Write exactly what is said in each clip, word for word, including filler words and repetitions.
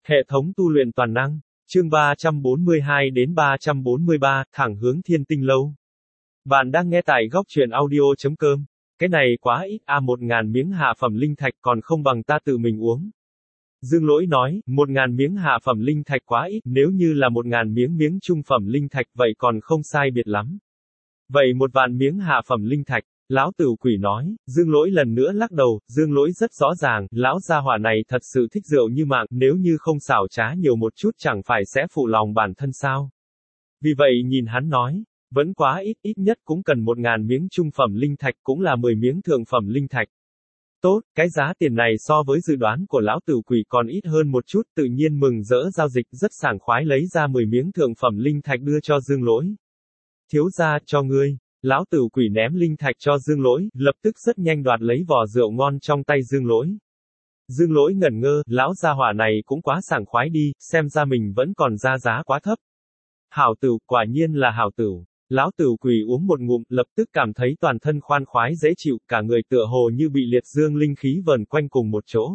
Hệ thống tu luyện toàn năng, chương ba trăm bốn mươi hai đến ba trăm bốn mươi ba, thẳng hướng Thiên Tinh Lâu. Bạn đang nghe tại góc truyện audio.com. Cái này quá ít, a một ngàn miếng hạ phẩm linh thạch còn không bằng ta tự mình uống. Dương Lỗi nói, một ngàn miếng hạ phẩm linh thạch quá ít, nếu như là một ngàn miếng miếng trung phẩm linh thạch vậy còn không sai biệt lắm. Vậy một vạn miếng hạ phẩm linh thạch. Lão Tử Quỷ nói. Dương Lỗi lần nữa lắc đầu. Dương Lỗi rất rõ ràng, lão gia hỏa này thật sự thích rượu như mạng, nếu như không xảo trá nhiều một chút chẳng phải sẽ phụ lòng bản thân sao. Vì vậy nhìn hắn nói, vẫn quá ít, ít nhất cũng cần một ngàn miếng trung phẩm linh thạch, cũng là mười miếng thượng phẩm linh thạch. Tốt, cái giá tiền này so với dự đoán của lão Tử Quỷ còn ít hơn một chút, tự nhiên mừng rỡ giao dịch, rất sảng khoái lấy ra mười miếng thượng phẩm linh thạch đưa cho Dương Lỗi. Thiếu gia, cho ngươi. Lão Tử Quỷ ném linh thạch cho Dương Lỗi, lập tức rất nhanh đoạt lấy vò rượu ngon trong tay Dương Lỗi. Dương Lỗi ngẩn ngơ, lão gia hỏa này cũng quá sảng khoái đi, xem ra mình vẫn còn ra giá quá thấp. Hảo tử, quả nhiên là hảo tử. Lão Tử Quỷ uống một ngụm, lập tức cảm thấy toàn thân khoan khoái dễ chịu, cả người tựa hồ như bị liệt dương linh khí vờn quanh cùng một chỗ.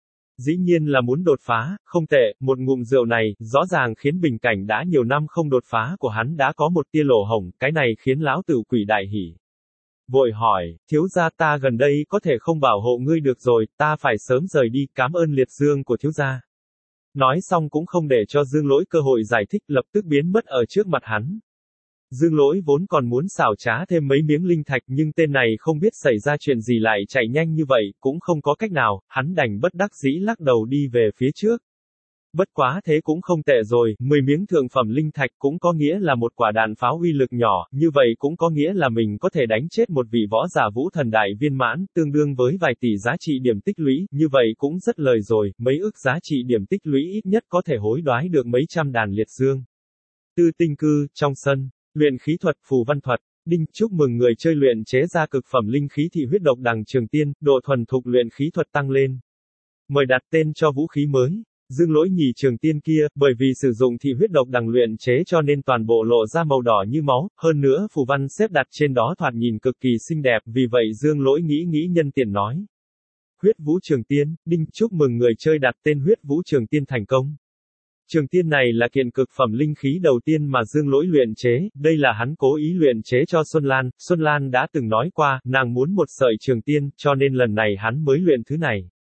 Dĩ nhiên là muốn đột phá, không tệ, một ngụm rượu này, rõ ràng khiến bình cảnh đã nhiều năm không đột phá của hắn đã có một tia lỗ hổng, cái này khiến lão Tử Quỷ đại hỉ. Vội hỏi, thiếu gia ta gần đây có thể không bảo hộ ngươi được rồi, ta phải sớm rời đi, cảm ơn liệt dương của thiếu gia. Nói xong cũng không để cho Dương Lỗi cơ hội giải thích, lập tức biến mất ở trước mặt hắn. Dương Lỗi vốn còn muốn xảo trá thêm mấy miếng linh thạch nhưng tên này không biết xảy ra chuyện gì lại chạy nhanh như vậy, cũng không có cách nào, hắn đành bất đắc dĩ lắc đầu đi về phía trước. Bất quá thế cũng không tệ rồi, mười miếng thượng phẩm linh thạch cũng có nghĩa là một quả đạn pháo uy lực nhỏ, như vậy cũng có nghĩa là mình có thể đánh chết một vị võ giả vũ thần đại viên mãn, tương đương với vài tỷ giá trị điểm tích lũy, như vậy cũng rất lời rồi, mấy ức giá trị điểm tích lũy ít nhất có thể hối đoái được mấy trăm đàn liệt dương. Tư Tinh Cư, trong sân. Luyện khí thuật, phù văn thuật. Đinh, chúc mừng người chơi luyện chế ra cực phẩm linh khí thị huyết độc đằng trường tiên, độ thuần thục luyện khí thuật tăng lên. Mời đặt tên cho vũ khí mới. Dương Lỗi nhì trường tiên kia, bởi vì sử dụng thị huyết độc đằng luyện chế cho nên toàn bộ lộ ra màu đỏ như máu, hơn nữa phù văn xếp đặt trên đó thoạt nhìn cực kỳ xinh đẹp, vì vậy Dương Lỗi nghĩ nghĩ nhân tiện nói. Huyết vũ trường tiên. Đinh, chúc mừng người chơi đặt tên huyết vũ trường tiên thành công. Trường tiên này là kiện cực phẩm linh khí đầu tiên mà Dương Lỗi luyện chế, đây là hắn cố ý luyện chế cho Xuân Lan, Xuân Lan đã từng nói qua, nàng muốn một sợi trường tiên, cho nên lần này hắn mới luyện thứ này.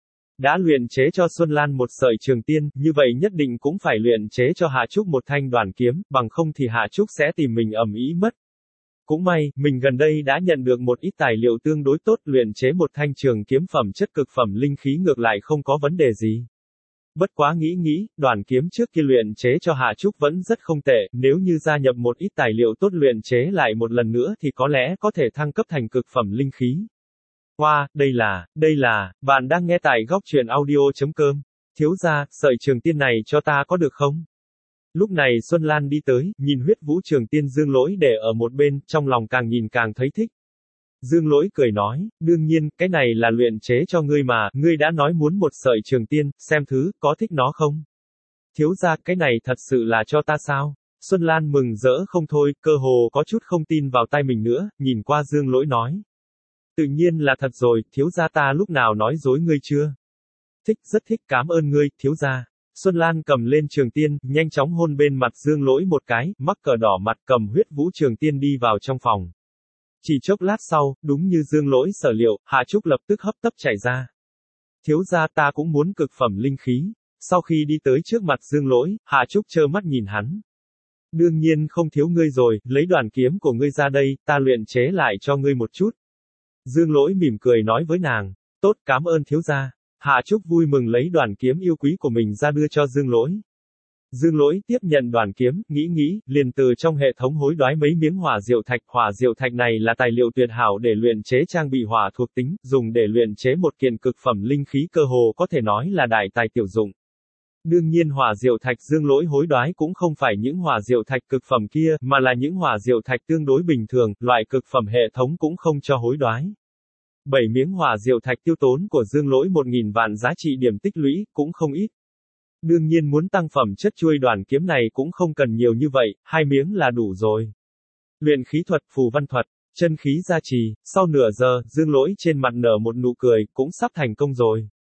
Đã luyện chế cho Xuân Lan một sợi trường tiên, như vậy nhất định cũng phải luyện chế cho Hạ Trúc một thanh đoàn kiếm, bằng không thì Hạ Trúc sẽ tìm mình ầm ĩ mất. Cũng may, mình gần đây đã nhận được một ít tài liệu tương đối tốt, luyện chế một thanh trường kiếm phẩm chất cực phẩm linh khí ngược lại không có vấn đề gì. Bất quá nghĩ nghĩ, đoàn kiếm trước kia luyện chế cho Hạ Trúc vẫn rất không tệ, nếu như gia nhập một ít tài liệu tốt luyện chế lại một lần nữa thì có lẽ có thể thăng cấp thành cực phẩm linh khí. Wow, đây là, đây là, bạn đang nghe tại góc truyện audio.com. Thiếu gia, sợi trường tiên này cho ta có được không? Lúc này Xuân Lan đi tới, nhìn huyết vũ trường tiên Dương Lỗi để ở một bên, trong lòng càng nhìn càng thấy thích. Dương Lỗi cười nói, đương nhiên, cái này là luyện chế cho ngươi mà, ngươi đã nói muốn một sợi trường tiên, xem thứ, có thích nó không? Thiếu gia, cái này thật sự là cho ta sao? Xuân Lan mừng rỡ không thôi, cơ hồ có chút không tin vào tay mình nữa, nhìn qua Dương Lỗi nói. Tự nhiên là thật rồi, thiếu gia ta lúc nào nói dối ngươi chưa? Thích, rất thích, cảm ơn ngươi, thiếu gia. Xuân Lan cầm lên trường tiên, nhanh chóng hôn bên mặt Dương Lỗi một cái, mắc cờ đỏ mặt cầm huyết vũ trường tiên đi vào trong phòng. Chỉ chốc lát sau, đúng như Dương Lỗi sở liệu, Hạ Trúc lập tức hấp tấp chạy ra. Thiếu gia ta cũng muốn cực phẩm linh khí. Sau khi đi tới trước mặt Dương Lỗi, Hạ Trúc trơ mắt nhìn hắn. Đương nhiên không thiếu ngươi rồi, lấy đoàn kiếm của ngươi ra đây, ta luyện chế lại cho ngươi một chút. Dương Lỗi mỉm cười nói với nàng. Tốt, cảm ơn thiếu gia. Hạ Trúc vui mừng lấy đoàn kiếm yêu quý của mình ra đưa cho Dương Lỗi. Dương Lỗi tiếp nhận đoàn kiếm, nghĩ nghĩ, liền từ trong hệ thống hối đoái mấy miếng hỏa diệu thạch. Hỏa diệu thạch này là tài liệu tuyệt hảo để luyện chế trang bị hỏa thuộc tính, dùng để luyện chế một kiện cực phẩm linh khí cơ hồ có thể nói là đại tài tiểu dụng. Đương nhiên hỏa diệu thạch Dương Lỗi hối đoái cũng không phải những hỏa diệu thạch cực phẩm kia, mà là những hỏa diệu thạch tương đối bình thường, loại cực phẩm hệ thống cũng không cho hối đoái. bảy miếng hỏa diệu thạch tiêu tốn của Dương Lỗi một nghìn vạn giá trị điểm tích lũy, cũng không ít. Đương nhiên muốn tăng phẩm chất chuôi đoàn kiếm này cũng không cần nhiều như vậy, hai miếng là đủ rồi. Luyện khí thuật, phù văn thuật, chân khí gia trì, sau nửa giờ, Dương Lỗi trên mặt nở một nụ cười, cũng sắp thành công rồi.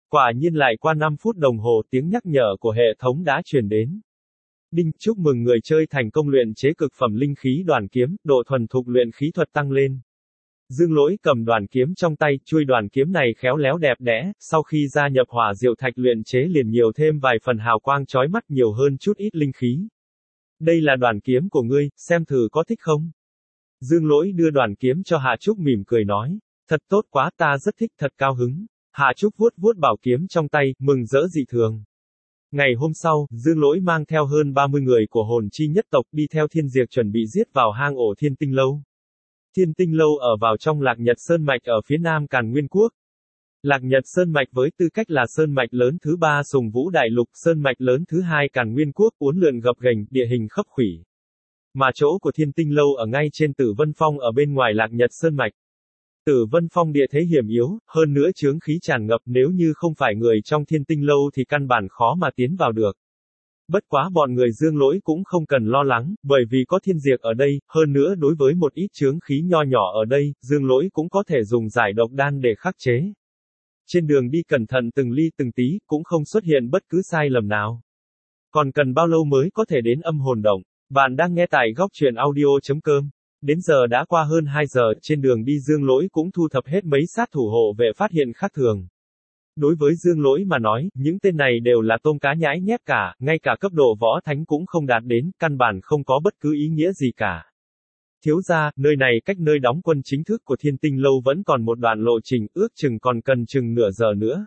Quả nhiên lại qua năm phút đồng hồ tiếng nhắc nhở của hệ thống đã truyền đến. Đinh, chúc mừng người chơi thành công luyện chế cực phẩm linh khí đoàn kiếm, độ thuần thục luyện khí thuật tăng lên. Dương Lỗi cầm đoàn kiếm trong tay, chuôi đoàn kiếm này khéo léo đẹp đẽ, sau khi gia nhập hỏa diệu thạch luyện chế liền nhiều thêm vài phần hào quang chói mắt nhiều hơn chút ít linh khí. Đây là đoàn kiếm của ngươi, xem thử có thích không? Dương Lỗi đưa đoàn kiếm cho Hạ Trúc mỉm cười nói. Thật tốt quá, ta rất thích, thật cao hứng. Hạ Trúc vuốt vuốt bảo kiếm trong tay, mừng rỡ dị thường. Ngày hôm sau, Dương Lỗi mang theo hơn ba mươi người của hồn chi nhất tộc đi theo Thiên Diệp chuẩn bị giết vào hang ổ Thiên Tinh Lâu. Thiên Tinh Lâu ở vào trong Lạc Nhật Sơn Mạch ở phía nam Càn Nguyên Quốc. Lạc Nhật Sơn Mạch với tư cách là Sơn Mạch lớn thứ ba Sùng Vũ Đại Lục, Sơn Mạch lớn thứ hai Càn Nguyên Quốc, uốn lượn gập ghềnh, địa hình khấp khủy. Mà chỗ của Thiên Tinh Lâu ở ngay trên Tử Vân Phong ở bên ngoài Lạc Nhật Sơn Mạch. Tử Vân Phong địa thế hiểm yếu, hơn nữa chướng khí tràn ngập, nếu như không phải người trong Thiên Tinh Lâu thì căn bản khó mà tiến vào được. Bất quá bọn người Dương Lỗi cũng không cần lo lắng, bởi vì có Thiên Diệp ở đây, hơn nữa đối với một ít chướng khí nho nhỏ ở đây, Dương Lỗi cũng có thể dùng giải độc đan để khắc chế. Trên đường đi cẩn thận từng ly từng tí, cũng không xuất hiện bất cứ sai lầm nào. Còn cần bao lâu mới có thể đến âm hồn động? Bạn đang nghe tại góc truyện audio chấm com. Đến giờ đã qua hơn hai giờ, trên đường đi Dương Lỗi cũng thu thập hết mấy sát thủ hộ vệ phát hiện khác thường. Đối với Dương Lỗi mà nói, những tên này đều là tôm cá nhãi nhép cả, ngay cả cấp độ võ thánh cũng không đạt đến, căn bản không có bất cứ ý nghĩa gì cả. Thiếu gia, nơi này cách nơi đóng quân chính thức của Thiên Tinh Lâu vẫn còn một đoạn lộ trình, ước chừng còn cần chừng nửa giờ nữa.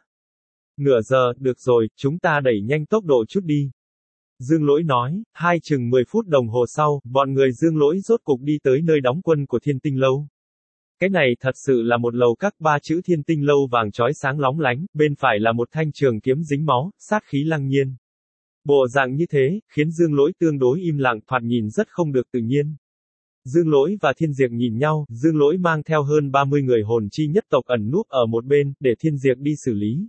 Nửa giờ, được rồi, chúng ta đẩy nhanh tốc độ chút đi. Dương Lỗi nói, hai chừng mười phút đồng hồ sau, bọn người Dương Lỗi rốt cục đi tới nơi đóng quân của Thiên Tinh Lâu. Cái này thật sự là một lầu các ba chữ Thiên Tinh Lâu vàng chói sáng lóng lánh, bên phải là một thanh trường kiếm dính máu, sát khí lăng nhiên. Bộ dạng như thế, khiến Dương Lỗi tương đối im lặng, thoạt nhìn rất không được tự nhiên. Dương Lỗi và Thiên Diệp nhìn nhau, Dương Lỗi mang theo hơn ba mươi người hồn chi nhất tộc ẩn núp ở một bên, để Thiên Diệp đi xử lý.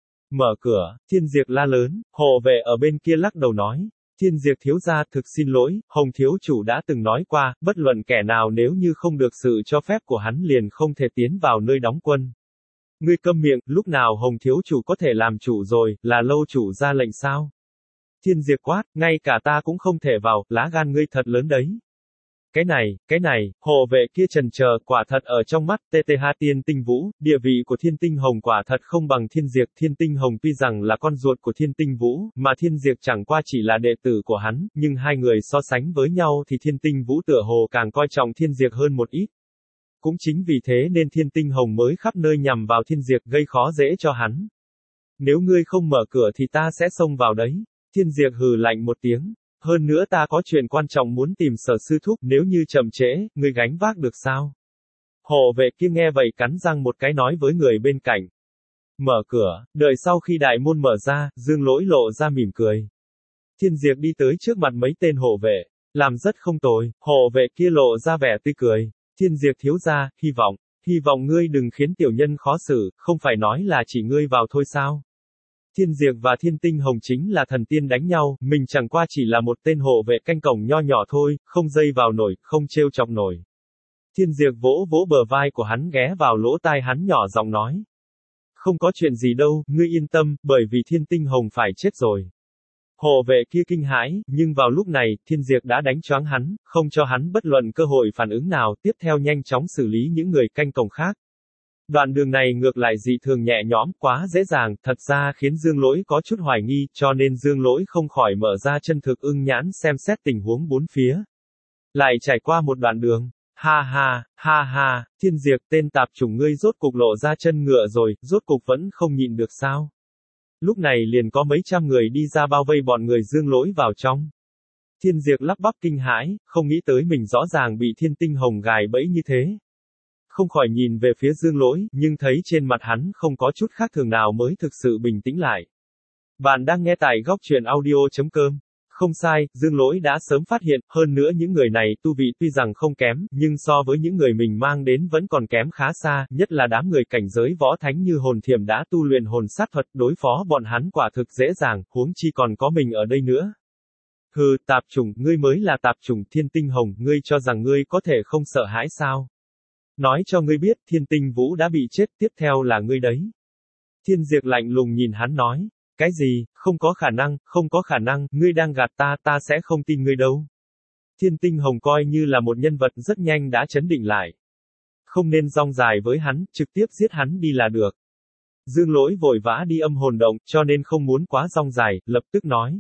Mở cửa, Thiên Diệp la lớn, hộ vệ ở bên kia lắc đầu nói. Thiên Diệp thiếu gia, thực xin lỗi, Hồng thiếu chủ đã từng nói qua, bất luận kẻ nào nếu như không được sự cho phép của hắn liền không thể tiến vào nơi đóng quân. Ngươi câm miệng, lúc nào Hồng thiếu chủ có thể làm chủ rồi, là lâu chủ ra lệnh sao? Thiên Diệp quát, ngay cả ta cũng không thể vào, lá gan ngươi thật lớn đấy. Cái này, cái này, hộ vệ kia trần chờ, quả thật ở trong mắt tê tê hát Tiên Tinh Vũ, địa vị của Thiên Tinh Hồng quả thật không bằng Thiên Diệp. Thiên Tinh Hồng tuy rằng là con ruột của Thiên Tinh Vũ, mà Thiên Diệp chẳng qua chỉ là đệ tử của hắn, nhưng hai người so sánh với nhau thì Thiên Tinh Vũ tựa hồ càng coi trọng Thiên Diệp hơn một ít. Cũng chính vì thế nên Thiên Tinh Hồng mới khắp nơi nhằm vào Thiên Diệp, gây khó dễ cho hắn. Nếu ngươi không mở cửa thì ta sẽ xông vào đấy. Thiên Diệp hừ lạnh một tiếng. Hơn nữa ta có chuyện quan trọng muốn tìm Sở sư thúc, nếu như chậm trễ, ngươi gánh vác được sao? Hộ vệ kia nghe vậy cắn răng một cái nói với người bên cạnh. Mở cửa, đợi sau khi đại môn mở ra, Dương Lỗi lộ ra mỉm cười. Thiên Diệp đi tới trước mặt mấy tên hộ vệ, làm rất không tồi, hộ vệ kia lộ ra vẻ tươi cười. Thiên Diệp thiếu gia, hy vọng, hy vọng ngươi đừng khiến tiểu nhân khó xử, không phải nói là chỉ ngươi vào thôi sao? Thiên Diệp và Thiên Tinh Hồng chính là thần tiên đánh nhau, mình chẳng qua chỉ là một tên hộ vệ canh cổng nho nhỏ thôi, không dây vào nổi, không trêu chọc nổi. Thiên Diệp vỗ vỗ bờ vai của hắn ghé vào lỗ tai hắn nhỏ giọng nói. Không có chuyện gì đâu, ngươi yên tâm, bởi vì Thiên Tinh Hồng phải chết rồi. Hộ vệ kia kinh hãi, nhưng vào lúc này, Thiên Diệp đã đánh choáng hắn, không cho hắn bất luận cơ hội phản ứng nào, tiếp theo nhanh chóng xử lý những người canh cổng khác. Đoạn đường này ngược lại dị thường nhẹ nhõm, quá dễ dàng, thật ra khiến Dương Lỗi có chút hoài nghi, cho nên Dương Lỗi không khỏi mở ra chân thực ưng nhãn xem xét tình huống bốn phía. Lại trải qua một đoạn đường, ha ha, ha ha, Thiên Diệp tên tạp chủng ngươi rốt cục lộ ra chân ngựa rồi, rốt cục vẫn không nhịn được sao. Lúc này liền có mấy trăm người đi ra bao vây bọn người Dương Lỗi vào trong. Thiên Diệp lắp bắp kinh hãi, không nghĩ tới mình rõ ràng bị Thiên Tinh Hồng gài bẫy như thế. Không khỏi nhìn về phía Dương Lỗi, nhưng thấy trên mặt hắn không có chút khác thường nào mới thực sự bình tĩnh lại. Bạn đang nghe tại góc truyện audio chấm com. Không sai, Dương Lỗi đã sớm phát hiện, hơn nữa những người này tu vị tuy rằng không kém, nhưng so với những người mình mang đến vẫn còn kém khá xa, nhất là đám người cảnh giới võ thánh như Hồn Thiểm đã tu luyện hồn sát thuật, đối phó bọn hắn quả thực dễ dàng, huống chi còn có mình ở đây nữa. Hừ, tạp chủng, ngươi mới là tạp chủng Thiên Tinh Hồng, ngươi cho rằng ngươi có thể không sợ hãi sao? Nói cho ngươi biết, Thiên Tinh Vũ đã bị chết, tiếp theo là ngươi đấy. Thiên Diệp lạnh lùng nhìn hắn nói. Cái gì, không có khả năng, không có khả năng, ngươi đang gạt ta, ta sẽ không tin ngươi đâu. Thiên Tinh Hồng coi như là một nhân vật rất nhanh đã chấn định lại. Không nên rong dài với hắn, trực tiếp giết hắn đi là được. Dương Lỗi vội vã đi âm hồn động, cho nên không muốn quá rong dài, lập tức nói.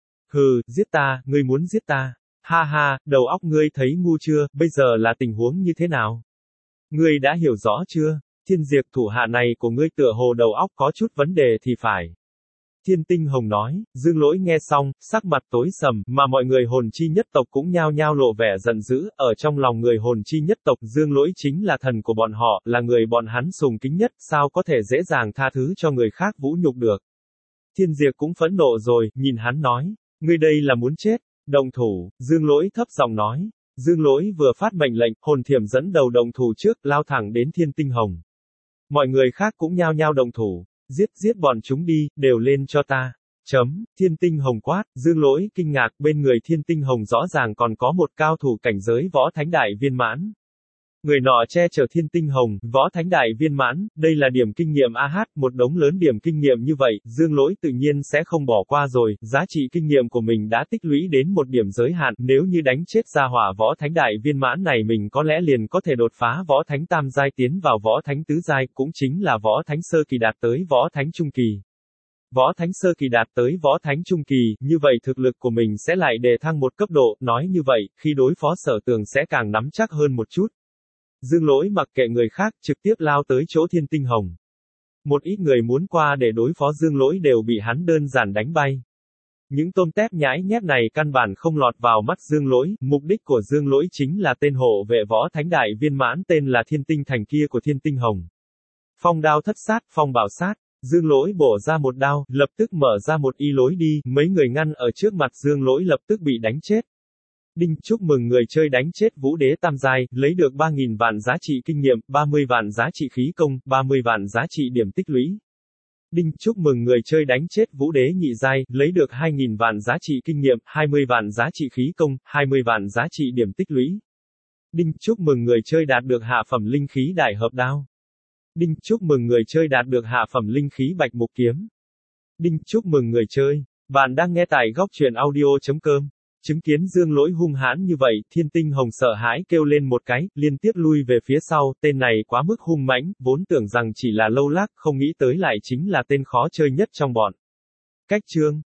Hừ, giết ta, ngươi muốn giết ta. Ha ha, đầu óc ngươi thấy ngu chưa, bây giờ là tình huống như thế nào? Ngươi đã hiểu rõ chưa? Thiên Diệp thủ hạ này của ngươi tựa hồ đầu óc có chút vấn đề thì phải. Thiên Tinh Hồng nói, Dương Lỗi nghe xong, sắc mặt tối sầm, mà mọi người hồn chi nhất tộc cũng nhao nhao lộ vẻ giận dữ, ở trong lòng người hồn chi nhất tộc, Dương Lỗi chính là thần của bọn họ, là người bọn hắn sùng kính nhất, sao có thể dễ dàng tha thứ cho người khác vũ nhục được. Thiên Diệp cũng phẫn nộ rồi, nhìn hắn nói, ngươi đây là muốn chết, động thủ, Dương Lỗi thấp giọng nói. Dương Lỗi vừa phát mệnh lệnh, hồn thiểm dẫn đầu động thủ trước, lao thẳng đến Thiên Tinh Hồng. Mọi người khác cũng nhao nhao động thủ. Giết giết bọn chúng đi, đều lên cho ta. Chấm, Thiên Tinh Hồng quát, Dương Lỗi kinh ngạc, bên người Thiên Tinh Hồng rõ ràng còn có một cao thủ cảnh giới võ thánh đại viên mãn. Người nọ che chở Thiên Tinh Hồng, võ thánh đại viên mãn, đây là điểm kinh nghiệm a hát, một đống lớn điểm kinh nghiệm như vậy, Dương Lỗi tự nhiên sẽ không bỏ qua rồi, giá trị kinh nghiệm của mình đã tích lũy đến một điểm giới hạn, nếu như đánh chết ra hỏa võ thánh đại viên mãn này mình có lẽ liền có thể đột phá võ thánh tam giai tiến vào võ thánh tứ giai, cũng chính là võ thánh sơ kỳ đạt tới võ thánh trung kỳ. Võ thánh sơ kỳ đạt tới võ thánh trung kỳ, như vậy thực lực của mình sẽ lại đề thăng một cấp độ, nói như vậy, khi đối phó Sở Tường sẽ càng nắm chắc hơn một chút. Dương Lỗi mặc kệ người khác, trực tiếp lao tới chỗ Thiên Tinh Hồng. Một ít người muốn qua để đối phó Dương Lỗi đều bị hắn đơn giản đánh bay. Những tôm tép nhãi nhép này căn bản không lọt vào mắt Dương Lỗi, mục đích của Dương Lỗi chính là tên hộ vệ võ thánh đại viên mãn tên là Thiên Tinh Thành kia của Thiên Tinh Hồng. Phong đao thất sát, phong bảo sát. Dương Lỗi bổ ra một đao, lập tức mở ra một y lối đi, mấy người ngăn ở trước mặt Dương Lỗi lập tức bị đánh chết. Đinh, chúc mừng người chơi đánh chết Vũ Đế tam giai, lấy được ba nghìn vạn giá trị kinh nghiệm, ba mươi vạn giá trị khí công, ba mươi vạn giá trị điểm tích lũy. Đinh, chúc mừng người chơi đánh chết Vũ Đế nhị giai, lấy được hai nghìn vạn giá trị kinh nghiệm, hai mươi vạn giá trị khí công, hai mươi vạn giá trị điểm tích lũy. Đinh, chúc mừng người chơi đạt được hạ phẩm linh khí đại hợp đao. Đinh, chúc mừng người chơi đạt được hạ phẩm linh khí bạch mục kiếm. Đinh, chúc mừng người chơi. Bạn đang nghe tại góc truyện audio chấm com. Chứng kiến Dương Lỗi hung hãn như vậy, Thiên Tinh Hồng sợ hãi kêu lên một cái, liên tiếp lui về phía sau, tên này quá mức hung mãnh, vốn tưởng rằng chỉ là lâu lác, không nghĩ tới lại chính là tên khó chơi nhất trong bọn. Cách chương